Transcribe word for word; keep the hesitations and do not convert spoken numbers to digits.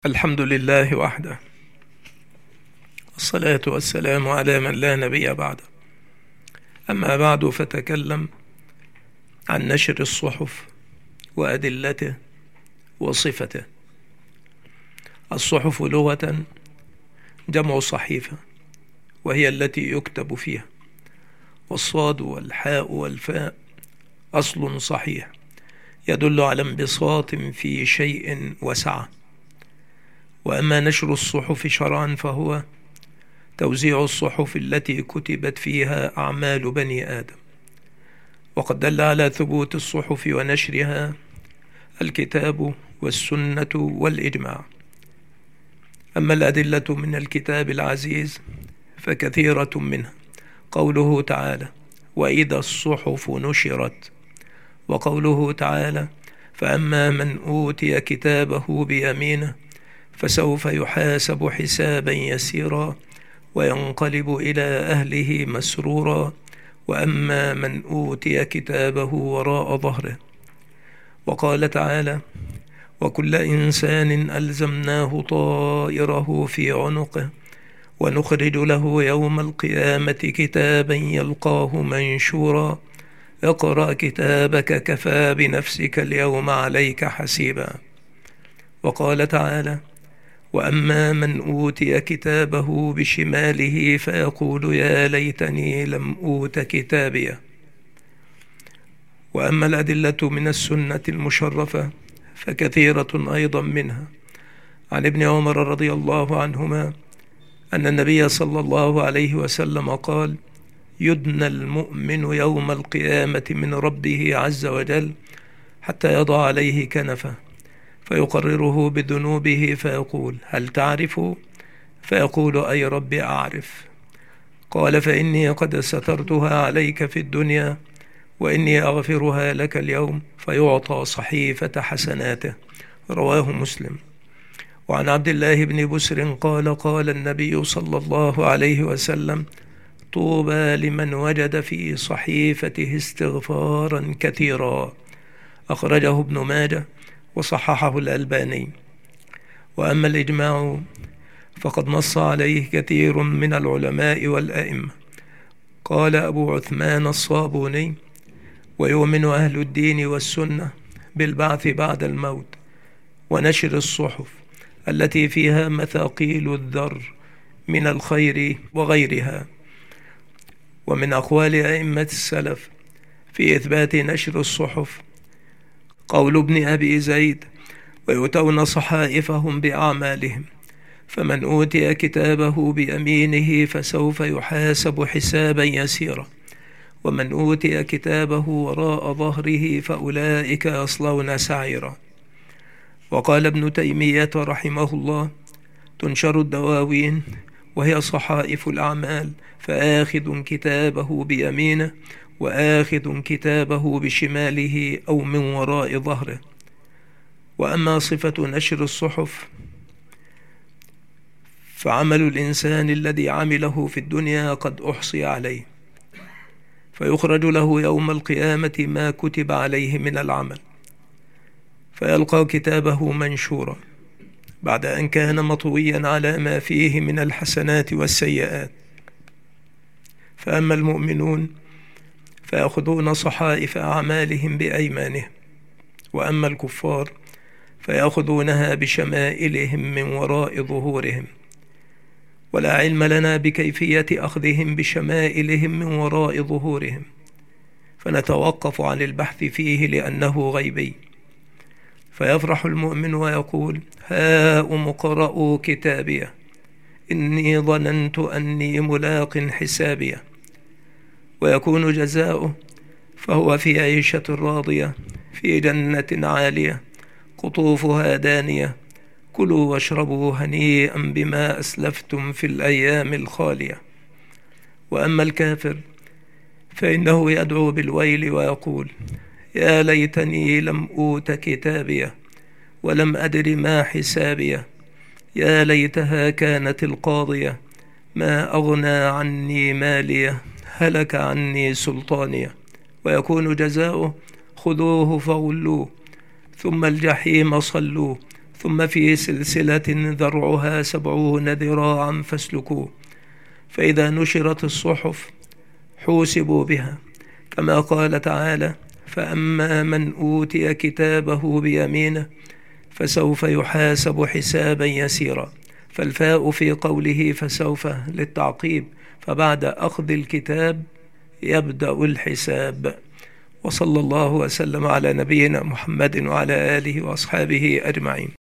الحمد لله وحده، والصلاة والسلام على من لا نبي بعده. أما بعد، فتكلم عن نشر الصحف وأدلته وصفته. الصحف لغة جمع صحيفة، وهي التي يكتب فيها، والصاد والحاء والفاء أصل صحيح يدل على انبساط في شيء وسعة. وأما نشر الصحف شرعا فهو توزيع الصحف التي كتبت فيها أعمال بني آدم، وقد دل على ثبوت الصحف ونشرها الكتاب والسنة والإجماع. أما الأدلة من الكتاب العزيز فكثيرة منها قوله تعالى: وإذا الصحف نشرت، وقوله تعالى: فأما من أوتي كتابه بيمينه فسوف يحاسب حسابا يسيرا وينقلب إلى أهله مسرورا، وأما من أوتي كتابه وراء ظهره. وقال تعالى: وكل إنسان ألزمناه طائره في عنقه ونخرج له يوم القيامة كتابا يلقاه منشورا اقرأ كتابك كفى بنفسك اليوم عليك حسيبا. وقال تعالى: وأما من أوتي كتابه بشماله فيقول يا ليتني لم أوت كتابيه. وأما الأدلة من السنة المشرفة فكثيرة أيضا منها. عن ابن عمر رضي الله عنهما أن النبي صلى الله عليه وسلم قال: يدنى المؤمن يوم القيامة من ربه عز وجل حتى يضع عليه كنفه فيقرره بذنوبه فيقول: هل تعرف؟ فيقول: أي رب أعرف. قال: فإني قد سترتها عليك في الدنيا وإني أغفرها لك اليوم. فيعطى صحيفة حسناته. رواه مسلم. وعن عبد الله بن بسر قال: قال النبي صلى الله عليه وسلم: طوبى لمن وجد في صحيفته استغفارا كثيرا. أخرجه ابن ماجه وصححه الألباني. وأما الإجماع فقد نص عليه كثير من العلماء والأئمة. قال أبو عثمان الصابوني: ويؤمن أهل الدين والسنة بالبعث بعد الموت ونشر الصحف التي فيها مثاقيل الذر من الخير وغيرها. ومن أقوال أئمة السلف في إثبات نشر الصحف قول ابن أبي زيد: ويؤتون صحائفهم بأعمالهم، فمن أوتي كتابه بيمينه فسوف يحاسب حسابا يسيرا، ومن أوتي كتابه وراء ظهره فأولئك يصلون سعيرا. وقال ابن تيمية رحمه الله: تنشر الدواوين وهي صحائف الأعمال، فآخذ كتابه بيمينه وآخذ كتابه بشماله أو من وراء ظهره. وأما صفة نشر الصحف فعمل الإنسان الذي عمله في الدنيا قد أحصي عليه، فيخرج له يوم القيامة ما كتب عليه من العمل، فيلقى كتابه منشورا بعد أن كان مطويا على ما فيه من الحسنات والسيئات. فأما المؤمنون فيأخذون صحائف أعمالهم بأيمانهم، وأما الكفار فيأخذونها بشمائلهم من وراء ظهورهم. ولا علم لنا بكيفية أخذهم بشمائلهم من وراء ظهورهم، فنتوقف عن البحث فيه لأنه غيبي. فيفرح المؤمن ويقول: هاؤم اقرءوا كتابيه إني ظننت أني ملاق حسابيه. ويكون جزاؤه فهو في عيشة راضية في جنة عالية قطوفها دانية كلوا واشربوا هنيئا بما أسلفتم في الأيام الخالية. وأما الكافر فإنه يدعو بالويل ويقول: يا ليتني لم أوت كتابيه ولم أدر ما حسابيه، يا ليتها كانت القاضية ما أغنى عني ماليه هلك عني سلطانيه. ويكون جزاؤه: خذوه فغلوه ثم الجحيم صلوه ثم في سلسلة ذرعها سبعون ذراعا فاسلكوه، فإذا نشرت الصحف حوسبوا بها، كما قال تعالى: فأما من أوتي كتابه بيمينه فسوف يحاسب حسابا يسيرا. فالفاء في قوله فسوف للتعقيب، فبعد أخذ الكتاب يبدأ الحساب. وصلى الله وسلم على نبينا محمد وعلى آله وأصحابه أجمعين.